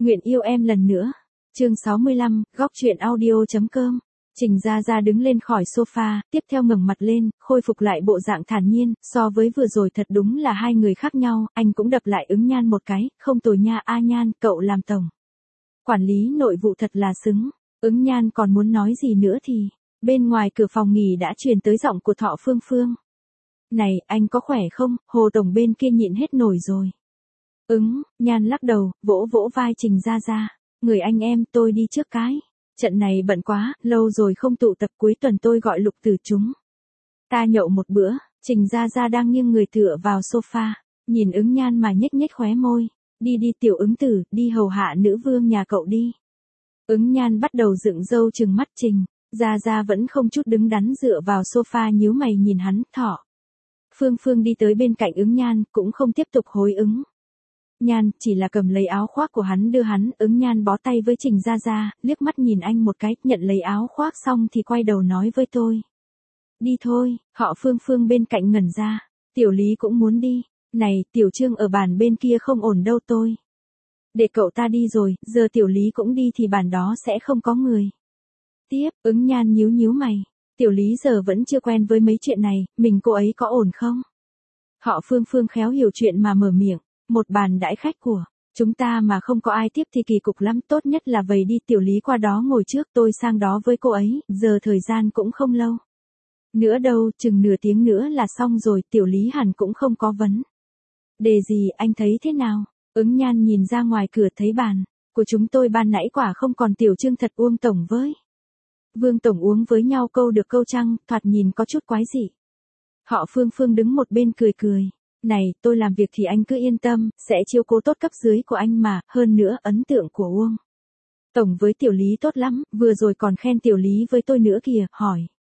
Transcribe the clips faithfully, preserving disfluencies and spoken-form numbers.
Nguyện yêu em lần nữa. Chương sáu mươi lăm, góc truyện audio.com. Trình Gia Gia đứng lên khỏi sofa, tiếp theo ngẩng mặt lên, khôi phục lại bộ dạng thản nhiên, so với vừa rồi thật đúng là hai người khác nhau, anh cũng đập lại Ứng Nhan một cái, không tồi nha A Nhan, cậu làm tổng quản lý nội vụ thật là xứng. Ứng Nhan còn muốn nói gì nữa thì, bên ngoài cửa phòng nghỉ đã truyền tới giọng của Thọ Phương Phương. Này, anh có khỏe không, Hồ Tổng bên kia nhịn hết nổi rồi. Ứng, Nhan lắc đầu, vỗ vỗ vai Trình Gia Gia. Người anh em tôi đi trước cái. Trận này bận quá, lâu rồi không tụ tập, cuối tuần tôi gọi Lục Tử chúng ta nhậu một bữa. Trình Gia Gia đang nghiêng người tựa vào sofa, nhìn Ứng Nhan mà nhếch nhếch khóe môi. Đi đi tiểu Ứng tử, đi hầu hạ nữ vương nhà cậu đi. Ứng Nhan bắt đầu dựng râu trừng mắt Trình Gia Gia vẫn không chút đứng đắn dựa vào sofa nhíu mày nhìn hắn. Thọ Phương Phương đi tới bên cạnh Ứng Nhan, cũng không tiếp tục hối ứng. Nhan chỉ là cầm lấy áo khoác của hắn đưa hắn. Ứng Nhan bó tay với Trình Gia Gia, liếc mắt nhìn anh một cái, nhận lấy áo khoác xong thì quay đầu nói với tôi. Đi thôi. Họ Phương Phương bên cạnh ngẩn ra. Tiểu Lý cũng muốn đi. Này, Tiểu Trương ở bàn bên kia không ổn đâu tôi. Để cậu ta đi rồi, giờ Tiểu Lý cũng đi thì bàn đó sẽ không có người. Tiếp, Ứng Nhan nhíu nhíu mày. Tiểu Lý giờ vẫn chưa quen với mấy chuyện này, mình cô ấy có ổn không? Họ Phương Phương khéo hiểu chuyện mà mở miệng. Một bàn đãi khách của chúng ta mà không có ai tiếp thì kỳ cục lắm, tốt nhất là vầy đi. Tiểu Lý qua đó ngồi trước, tôi sang đó với cô ấy, giờ thời gian cũng không lâu nữa đâu, chừng nửa tiếng nữa là xong rồi. Tiểu Lý hẳn cũng không có vấn đề gì, anh thấy thế nào? Ứng Nhan nhìn ra ngoài cửa thấy bàn của chúng tôi ban nãy quả không còn Tiểu Trương thật Uông Tổng với Vương Tổng uống với nhau câu được câu trăng, thoạt nhìn có chút quái dị. Họ Phương Phương đứng một bên cười cười. Này, tôi làm việc thì anh cứ yên tâm, sẽ chiếu cố tốt cấp dưới của anh mà, hơn nữa ấn tượng của Uông Tổng với Tiểu Lý tốt lắm, vừa rồi còn khen Tiểu Lý với tôi nữa kìa. Hỏi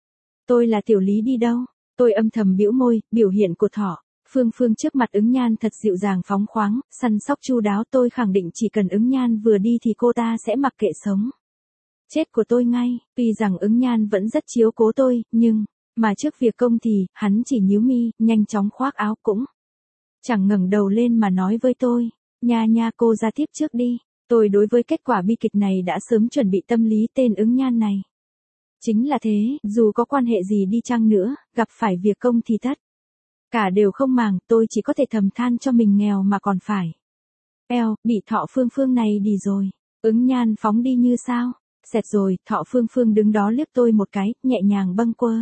tôi là Tiểu Lý đi đâu? Tôi âm thầm bĩu môi. Biểu hiện của Thọ Phương Phương trước mặt Ứng Nhan thật dịu dàng phóng khoáng, săn sóc chu đáo. Tôi khẳng định chỉ cần Ứng Nhan vừa đi thì cô ta sẽ mặc kệ sống chết của tôi ngay. Tuy rằng Ứng Nhan vẫn rất chiếu cố tôi, nhưng mà trước việc công thì hắn chỉ nhíu mi, nhanh chóng khoác áo, cũng chẳng ngẩng đầu lên mà nói với tôi. Nha nha, cô ra tiếp trước đi. Tôi đối với kết quả bi kịch này đã sớm chuẩn bị tâm lý. Tên Ứng Nhan này chính là thế, dù có quan hệ gì đi chăng nữa, gặp phải việc công thì tất cả đều không màng. Tôi chỉ có thể thầm than cho mình nghèo mà còn phải eo, bị Thọ Phương Phương này đi rồi. Ứng Nhan phóng đi như sao xẹt rồi. Thọ Phương Phương đứng đó liếc tôi một cái, nhẹ nhàng bâng quơ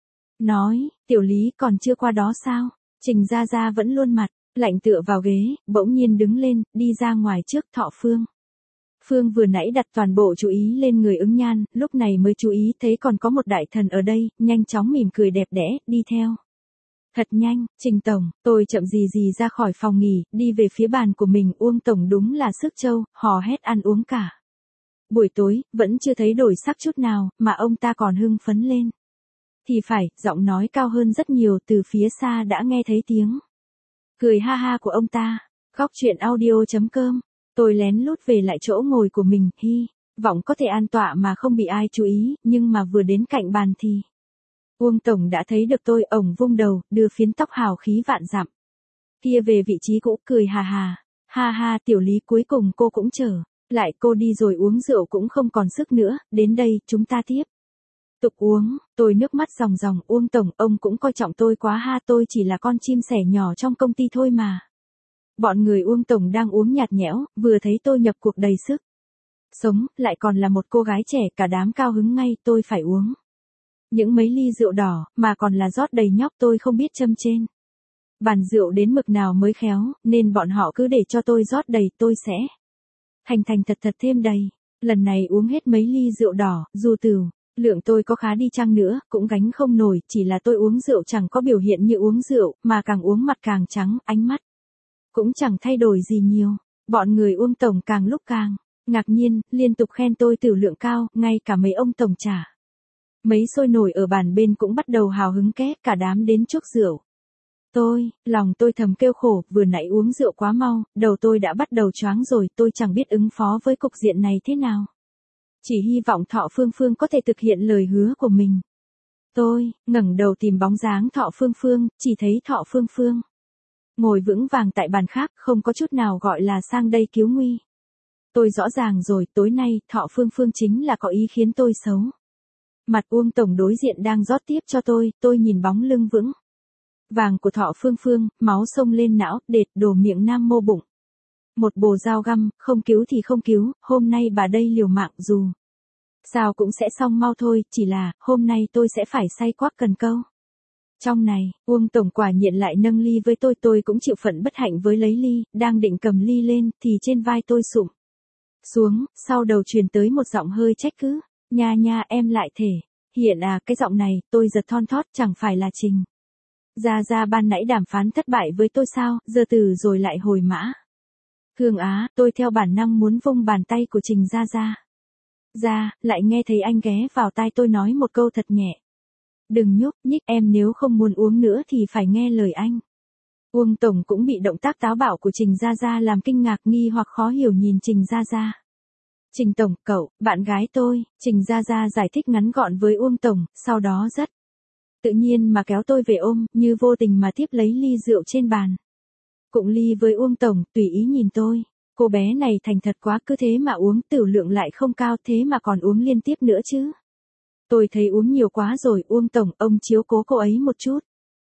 nói, Tiểu Lý còn chưa qua đó sao? Trình Gia Gia vẫn luôn mặt lạnh tựa vào ghế, bỗng nhiên đứng lên, đi ra ngoài trước. Thọ Phương Phương vừa nãy đặt toàn bộ chú ý lên người Ứng Nhan, lúc này mới chú ý thấy còn có một đại thần ở đây, nhanh chóng mỉm cười đẹp đẽ, đi theo. Thật nhanh, Trình Tổng, tôi chậm gì gì ra khỏi phòng nghỉ, đi về phía bàn của mình. Uông Tổng đúng là sức trâu, hò hét ăn uống cả buổi tối, vẫn chưa thấy đổi sắc chút nào, mà ông ta còn hưng phấn lên. Thì phải, giọng nói cao hơn rất nhiều, từ phía xa đã nghe thấy tiếng cười ha ha của ông ta. Góc truyện audio.com. Tôi lén lút về lại chỗ ngồi của mình, hy vọng có thể an tọa mà không bị ai chú ý, nhưng mà vừa đến cạnh bàn thì Uông Tổng đã thấy được tôi. Ổng vung đầu, đưa phiến tóc hào khí vạn dặm kia về vị trí cũ, cười hà hà. Ha ha, Tiểu Lý, cuối cùng cô cũng trở lại. Cô đi rồi, uống rượu cũng không còn sức nữa, đến đây, chúng ta tiếp tục uống. Tôi nước mắt ròng ròng. Uông Tổng, ông cũng coi trọng tôi quá ha, tôi chỉ là con chim sẻ nhỏ trong công ty thôi mà. Bọn người Uông Tổng đang uống nhạt nhẽo, vừa thấy tôi nhập cuộc đầy sức sống, lại còn là một cô gái trẻ, cả đám cao hứng ngay. Tôi phải uống những mấy ly rượu đỏ, mà còn là rót đầy nhóc. Tôi không biết châm trên bàn rượu đến mực nào mới khéo, nên bọn họ cứ để cho tôi rót đầy, tôi sẽ thành thành thật thật thêm đầy. Lần này uống hết mấy ly rượu đỏ, dù tửu lượng tôi có khá đi chăng nữa, cũng gánh không nổi. Chỉ là tôi uống rượu chẳng có biểu hiện như uống rượu, mà càng uống mặt càng trắng, ánh mắt cũng chẳng thay đổi gì nhiều. Bọn người Uông Tổng càng lúc càng ngạc nhiên, liên tục khen tôi tửu lượng cao, ngay cả mấy ông tổng trả mấy sôi nổi ở bàn bên cũng bắt đầu hào hứng két, cả đám đến chuốc rượu. Tôi, lòng tôi thầm kêu khổ, vừa nãy uống rượu quá mau, đầu tôi đã bắt đầu choáng rồi. Tôi chẳng biết ứng phó với cục diện này thế nào. Chỉ hy vọng Thọ Phương Phương có thể thực hiện lời hứa của mình. Tôi ngẩng đầu tìm bóng dáng Thọ Phương Phương, chỉ thấy Thọ Phương Phương ngồi vững vàng tại bàn khác, không có chút nào gọi là sang đây cứu nguy. Tôi rõ ràng rồi, tối nay, Thọ Phương Phương chính là có ý khiến tôi xấu. Mặt Uông Tổng đối diện đang rót tiếp cho tôi, tôi nhìn bóng lưng vững vàng của Thọ Phương Phương, máu xông lên não, đệt đổ miệng nam mô bụng. Một bồ dao găm, không cứu thì không cứu, hôm nay bà đây liều mạng dù sao cũng sẽ xong mau thôi, chỉ là, hôm nay tôi sẽ phải say quắc cần câu. Trong này, Uông Tổng quả nhiên lại nâng ly với tôi, tôi cũng chịu phận bất hạnh với lấy ly, đang định cầm ly lên, thì trên vai tôi sụm xuống, sau đầu truyền tới một giọng hơi trách cứ, nha nha em lại thể, hiện à, cái giọng này, tôi giật thon thót, chẳng phải là Trình Gia Gia ban nãy đàm phán thất bại với tôi sao, giờ từ rồi lại hồi mã. Hương Á, tôi theo bản năng muốn vung bàn tay của Trình Gia Gia ra, lại nghe thấy anh ghé vào tai tôi nói một câu thật nhẹ. Đừng nhúc nhích, em nếu không muốn uống nữa thì phải nghe lời anh. Uông Tổng cũng bị động tác táo bạo của Trình Gia Gia làm kinh ngạc nghi hoặc khó hiểu nhìn Trình Gia Gia. Trình Tổng, cậu, bạn gái tôi, Trình Gia Gia giải thích ngắn gọn với Uông Tổng, sau đó rất tự nhiên mà kéo tôi về ôm, như vô tình mà tiếp lấy ly rượu trên bàn. Cụng ly với Uông Tổng, tùy ý nhìn tôi. Cô bé này thành thật quá, cứ thế mà uống, tửu lượng lại không cao, thế mà còn uống liên tiếp nữa chứ. Tôi thấy uống nhiều quá rồi, Uông Tổng, ông chiếu cố cô ấy một chút.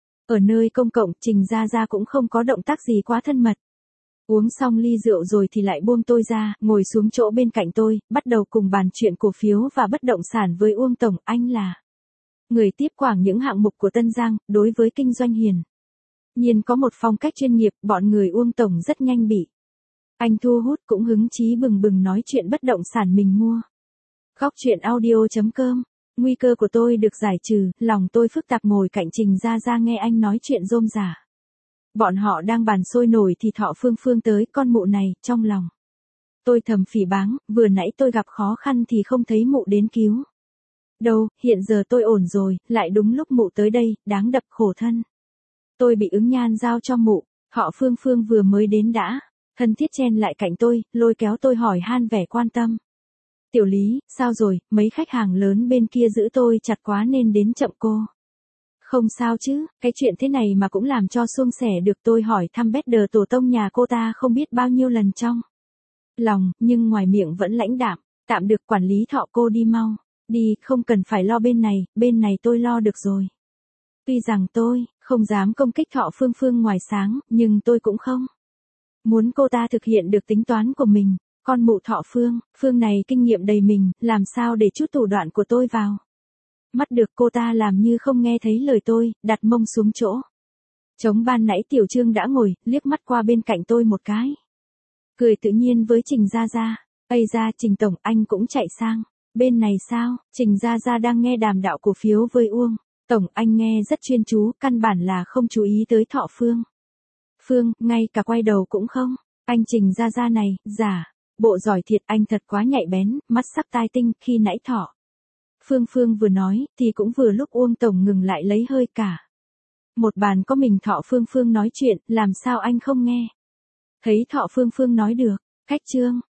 Ở nơi công cộng, Trình Gia Gia cũng không có động tác gì quá thân mật. Uống xong ly rượu rồi thì lại buông tôi ra, ngồi xuống chỗ bên cạnh tôi, bắt đầu cùng bàn chuyện cổ phiếu và bất động sản với Uông Tổng. Anh là người tiếp quản những hạng mục của Tân Giang, đối với kinh doanh hiển nhiên có một phong cách chuyên nghiệp, bọn người Uông Tổng rất nhanh bị anh thu hút, cũng hứng chí bừng bừng nói chuyện bất động sản mình mua. Góc chuyện audio chấm com. Nguy cơ của tôi được giải trừ, lòng tôi phức tạp ngồi cạnh Trình Gia Gia nghe anh nói chuyện rôm rả. Bọn họ đang bàn sôi nổi thì Thọ Phương Phương tới, con mụ này, trong lòng tôi thầm phỉ báng, vừa nãy tôi gặp khó khăn thì không thấy mụ đến cứu. Đâu, hiện giờ tôi ổn rồi, lại đúng lúc mụ tới đây, đáng đập khổ thân. Tôi bị ứng nhan giao cho mụ, Thọ Phương Phương vừa mới đến đã thân thiết chen lại cạnh tôi, lôi kéo tôi hỏi han vẻ quan tâm. Tiểu Lý, sao rồi, mấy khách hàng lớn bên kia giữ tôi chặt quá nên đến chậm cô. Không sao chứ, cái chuyện thế này mà cũng làm cho suông sẻ được, tôi hỏi thăm bét đờ tổ tông nhà cô ta không biết bao nhiêu lần trong lòng, nhưng ngoài miệng vẫn lãnh đạm, tạm được quản lý Thọ cô đi mau, đi, không cần phải lo bên này, bên này tôi lo được rồi. Tuy rằng tôi không dám công kích Thọ Phương Phương ngoài sáng, nhưng tôi cũng không muốn cô ta thực hiện được tính toán của mình. Con mụ Thọ Phương, Phương này kinh nghiệm đầy mình, làm sao để chút thủ đoạn của tôi vào mắt được. Cô ta làm như không nghe thấy lời tôi, đặt mông xuống chỗ trống ban nãy Tiểu Trương đã ngồi, liếc mắt qua bên cạnh tôi một cái, cười tự nhiên với Trình Gia Gia. Ây ra, Trình Tổng, anh cũng chạy sang bên này sao? Trình Gia Gia đang nghe đàm đạo cổ phiếu với Uông Tổng, anh nghe rất chuyên chú, căn bản là không chú ý tới Thọ Phương Phương, ngay cả quay đầu cũng không. Anh Trình Gia Gia này, giả bộ giỏi thiệt, anh thật quá nhạy bén, mắt sắc tai tinh. Khi nãy Thọ Phương Phương vừa nói, thì cũng vừa lúc Uông Tổng ngừng lại lấy hơi cả. Một bàn có mình Thọ Phương Phương nói chuyện, làm sao anh không nghe thấy Thọ Phương Phương nói được. Cách chương